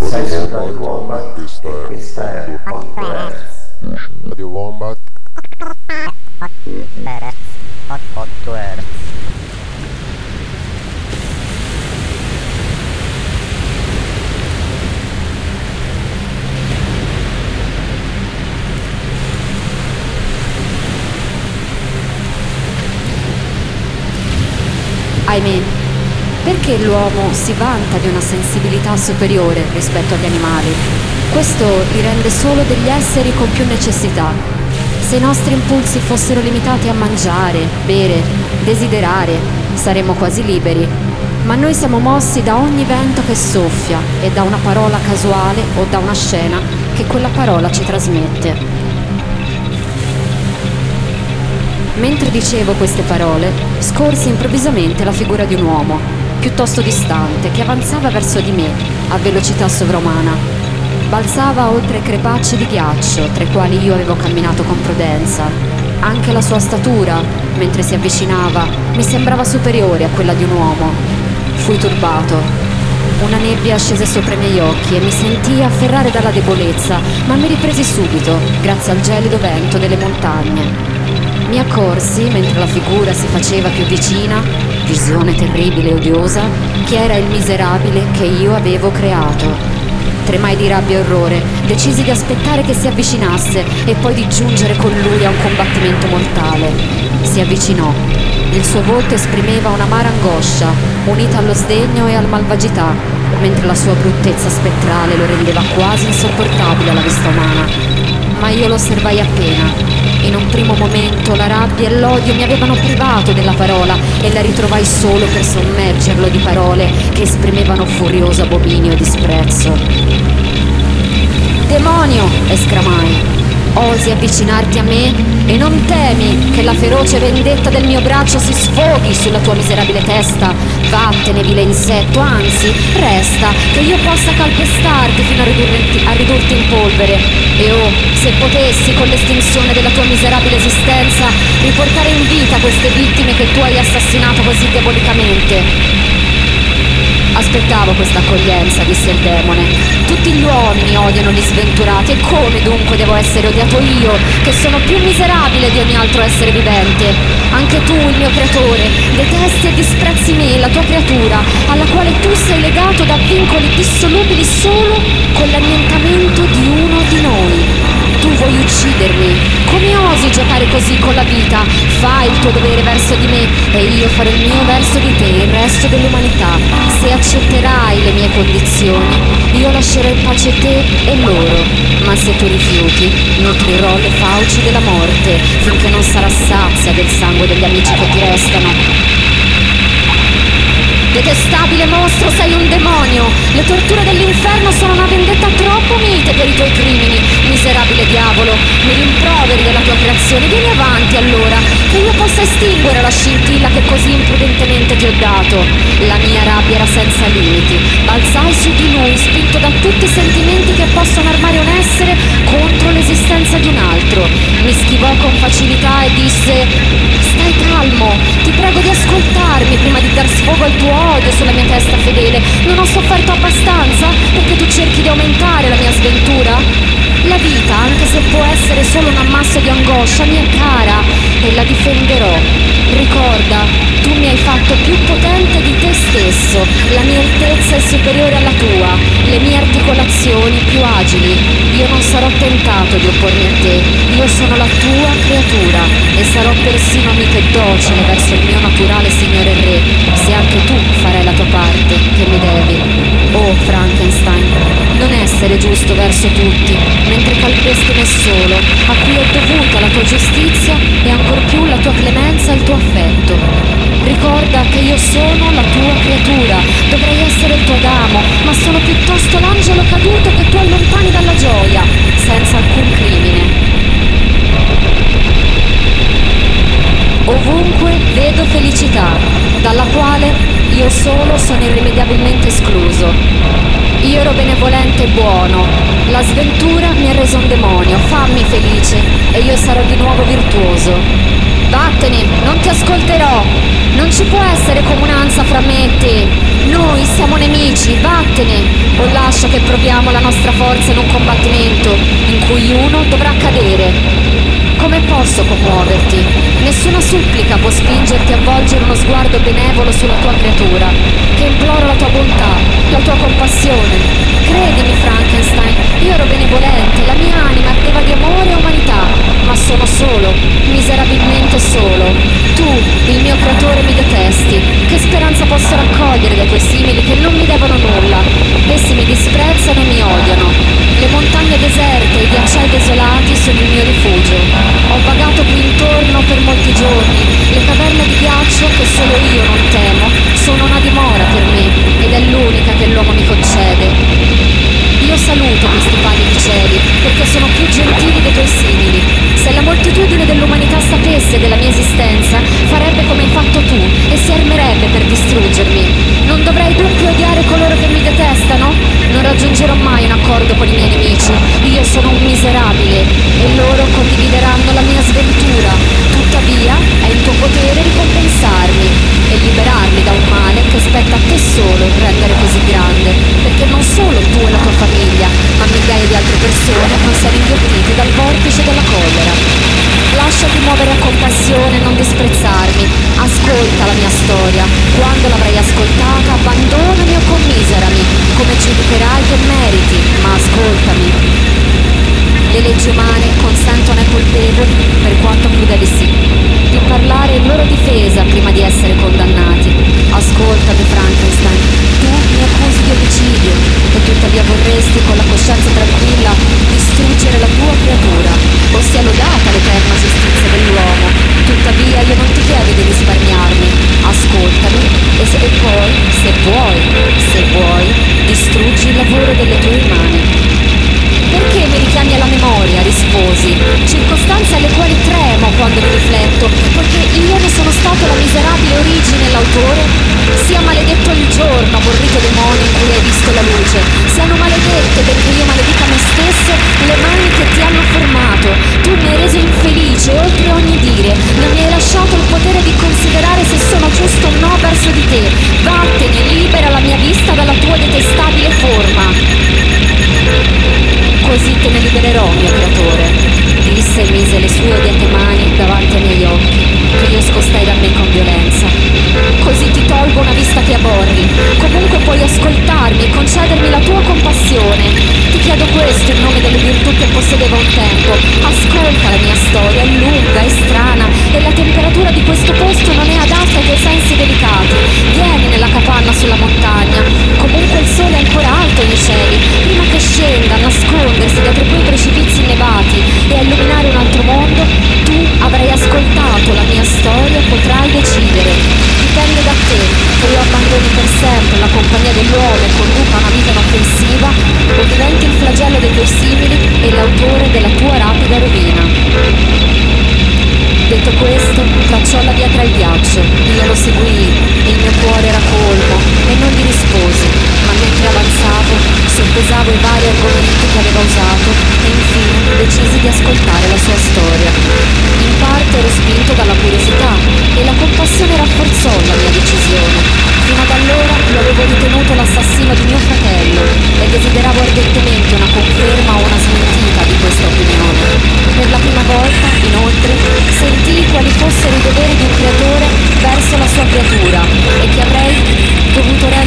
Sei su Radio Wombat e questa è 8 Hz. Radio Wombat 8 Hz. Ahimè, perché l'uomo si vanta di una sensibilità superiore rispetto agli animali? Questo li rende solo degli esseri con più necessità. Se i nostri impulsi fossero limitati a mangiare, bere, desiderare, saremmo quasi liberi. Ma noi siamo mossi da ogni vento che soffia e da una parola casuale o da una scena che quella parola ci trasmette. Mentre dicevo queste parole, scorsi improvvisamente la figura di un uomo, piuttosto distante, che avanzava verso di me, a velocità sovrumana. Balzava oltre crepacci di ghiaccio, tra i quali io avevo camminato con prudenza. Anche la sua statura, mentre si avvicinava, mi sembrava superiore a quella di un uomo. Fui turbato. Una nebbia scese sopra i miei occhi e mi sentii afferrare dalla debolezza, ma mi ripresi subito, grazie al gelido vento delle montagne. Mi accorsi, mentre la figura si faceva più vicina, visione terribile e odiosa, che era il miserabile che io avevo creato. Tremai di rabbia e orrore, decisi di aspettare che si avvicinasse e poi di giungere con lui a un combattimento mortale. Si avvicinò. Il suo volto esprimeva un'amara angoscia, unita allo sdegno e alla malvagità, mentre la sua bruttezza spettrale lo rendeva quasi insopportabile alla vista umana. Ma io lo osservai appena. In un primo momento la rabbia e l'odio mi avevano privato della parola e la ritrovai solo per sommergerlo di parole che esprimevano furioso abominio e disprezzo. «Demonio!» esclamai. «Osi avvicinarti a me e non temi che la feroce vendetta del mio braccio si sfoghi sulla tua miserabile testa? Vattene, vile insetto, anzi, resta, che io possa calpestarti fino a ridurti in polvere. E oh, se potessi, con l'estinzione della tua miserabile esistenza, riportare in vita queste vittime che tu hai assassinato così diabolicamente». Aspettavo questa accoglienza, disse il demone. Tutti gli uomini odiano gli sventurati, e come dunque devo essere odiato io, che sono più miserabile di ogni altro essere vivente? Anche tu, il mio creatore, detesti e disprezzi me, la tua creatura, alla quale tu sei legato da vincoli dissolubili solo con l'annientamento di uno di noi. Tu vuoi uccidermi? Come osi giocare così con la vita? Fai il tuo dovere verso di me e io farò il mio verso di te e il resto dell'umanità. Se accetterai le mie condizioni, io lascerò in pace te e loro. Ma se tu rifiuti, nutrirò le fauci della morte finché non sarà sazia del sangue degli amici che ti restano. Detestabile mostro, sei un demonio! Le torture dell'inferno sono una vendetta troppo mite per i tuoi crimini, miserabile diavolo! Mi rimproveri della tua creazione, vieni avanti allora, che io possa estinguere la scintilla che così imprudentemente ti ho dato. La mia rabbia era senza limiti, balzai su di lui, spinto da tutti i sentimenti che possono armare un essere contro l'esistenza di un altro. Mi schivò con facilità e disse: «Stai calmo, ti prego di ascoltarmi prima di dar sfogo al tuo odio sulla mia testa fedele. Non ho sofferto abbastanza perché tu cerchi di aumentare la mia sventura? La vita, anche se può essere solo un ammasso di angoscia, mi è cara e la difenderò. Ricorda, tu mi hai fatto più potente di te stesso, la mia altezza è superiore alla tua, le mie articolazioni più agili. Io non sarò tentato di oppormi a te, io sono la tua creatura e sarò persino amico e docile verso il mio naturale Signore Re, se anche tu farai la tua parte che mi devi. Oh Frankenstein, non essere giusto verso tutti, mentre calpesti me solo, a cui è dovuta la tua giustizia e ancor più la tua clemenza e il tuo affetto. Ricorda che io sono la tua creatura, dovrei essere il tuo Adamo, ma sono piuttosto l'angelo caduto che tu allontani dalla gioia, senza alcun crimine. Ovunque vedo felicità, dalla quale io solo sono irrimediabilmente escluso. Io ero benevolente e buono, la sventura mi ha reso un demonio, fammi felice e io sarò di nuovo virtuoso. Vattene, non ti ascolterò. Non ci può essere comunanza fra me e te. Noi siamo nemici, vattene. O lascia che proviamo la nostra forza in un combattimento in cui uno dovrà cadere. Come posso commuoverti? Nessuna supplica può spingerti a volgere uno sguardo benevolo sulla tua creatura, che implora la tua bontà, la tua compassione. Credimi, Frankenstein, io ero benevolente, la mia anima ardeva di amore e umanità, ma sono solo, miserabilmente solo. Tu, il mio creatore, mi detesti. Che speranza posso raccogliere dai tuoi simili che non mi devono nulla? Essi mi disprezzano e mi odiano. Le montagne deserte e i ghiacciai desolati sono il mio rifugio. Ho vagato qui intorno per molti giorni. Le caverne di ghiaccio, che solo io non temo, sono una dimora per me, ed è l'unica che l'uomo mi concede. Io saluto questi pallidi cieli, perché sono più gentili dei tuoi simili. Se la moltitudine dell'umanità sapesse della mia esistenza, farebbe come hai fatto tu e si armerebbe per distruggermi. Non dovrei dunque odiare coloro che mi detestano? Non raggiungerò mai un accordo con i miei nemici. Io sono un miserabile e loro condivideranno la mia sventura. Tuttavia, è in tuo potere ricompensarmi e liberarli da un male che spetta a te solo rendere così grande, perché non solo tu e la tua famiglia, ma migliaia di altre persone non siano inghiottite dal vortice della collera. Lasciati muovere a compassione e non disprezzarmi. Ascolta la mia storia. Quando l'avrai ascoltata, abbandonami o commiserami, come giudicherai che meriti, ma ascoltami. Le leggi umane consentono ai colpevoli, per quanto crudeli sì, di parlare in loro difesa prima di essere condannati. Ascoltami, Frankenstein, tu mi accusi di omicidio e tuttavia vorresti, con la coscienza tranquilla, distruggere la tua creatura. O sia lodata l'eterna giustizia dell'uomo. Tuttavia io non ti chiedo di risparmiarmi. Ascoltami e poi, se vuoi, distruggi il lavoro delle tue mani. Perché mi richiami alla memoria, risposi, circostanze alle quali tremo quando ne rifletto, poiché io ne sono stato la miserabile origine e l'autore? Sia maledetto il giorno, aborrito demonio, in cui hai visto la luce. Siano maledette, perché io maledica me stesso, le mani che ti hanno formato. Tu mi hai reso infelice, oltre ogni dire. Non mi hai lasciato il potere di considerare se sono giusto o no verso di te. Vattene, libera la mia vista dalla tua detestabile forma. Così te ne libererò, mio creatore, disse e mise le sue odiate mani davanti ai miei occhi, che io scostai da me con violenza. Così ti tolgo una vista che aborri. Comunque puoi ascoltarmi e concedermi la tua compassione. Ti chiedo questo in nome delle virtù che possedevo un tempo. Ascolta la mia storia, è lunga, è strana, e la temperatura di questo posto non è adatta ai tuoi sensi delicati. Vieni nella capanna sulla montagna. Comunque il sole è ancora alto nei cieli. Prima che scenda a nascondersi dietro quei precipizi innevati e a illuminare un altro mondo, tu avrai ascoltato la mia storia e potrai decidere. Dipende da te, che io abbandoni per sempre la compagnia dell'uomo e conduca una vita inoffensiva, o diventi il flagello dei tuoi simili e l'autore della tua rapida rovina. Detto questo, tracciò la via tra il ghiaccio. Io lo seguii, il mio cuore era colmo e non gli risposi, ma mentre avanzavo, soppesavo i vari argomenti che aveva usato e infine decisi di ascoltare la sua storia. In parte ero spinto dalla curiosità e la compassione rafforzò la mia decisione. Fino ad allora lo avevo ritenuto l'assassino di mio fratello e desideravo ardentemente una conferma o una smentita di questa opinione. Per la prima volta, inoltre, sentii quali fossero i doveri di un creatore verso la sua creatura e che avrei